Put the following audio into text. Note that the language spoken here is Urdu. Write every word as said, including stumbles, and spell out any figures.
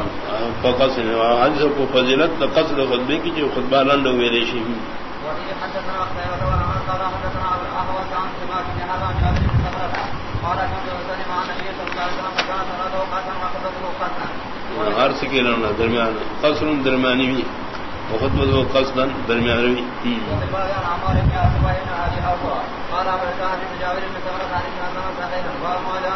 فقص حج کو فضیلت قصد خطبے کی جو خطبہ لنڈ ہوئے ریشی عرض کے لڑنا درمیان قصر درمیانی بھی خطبہ و قصدن درمیانی بھی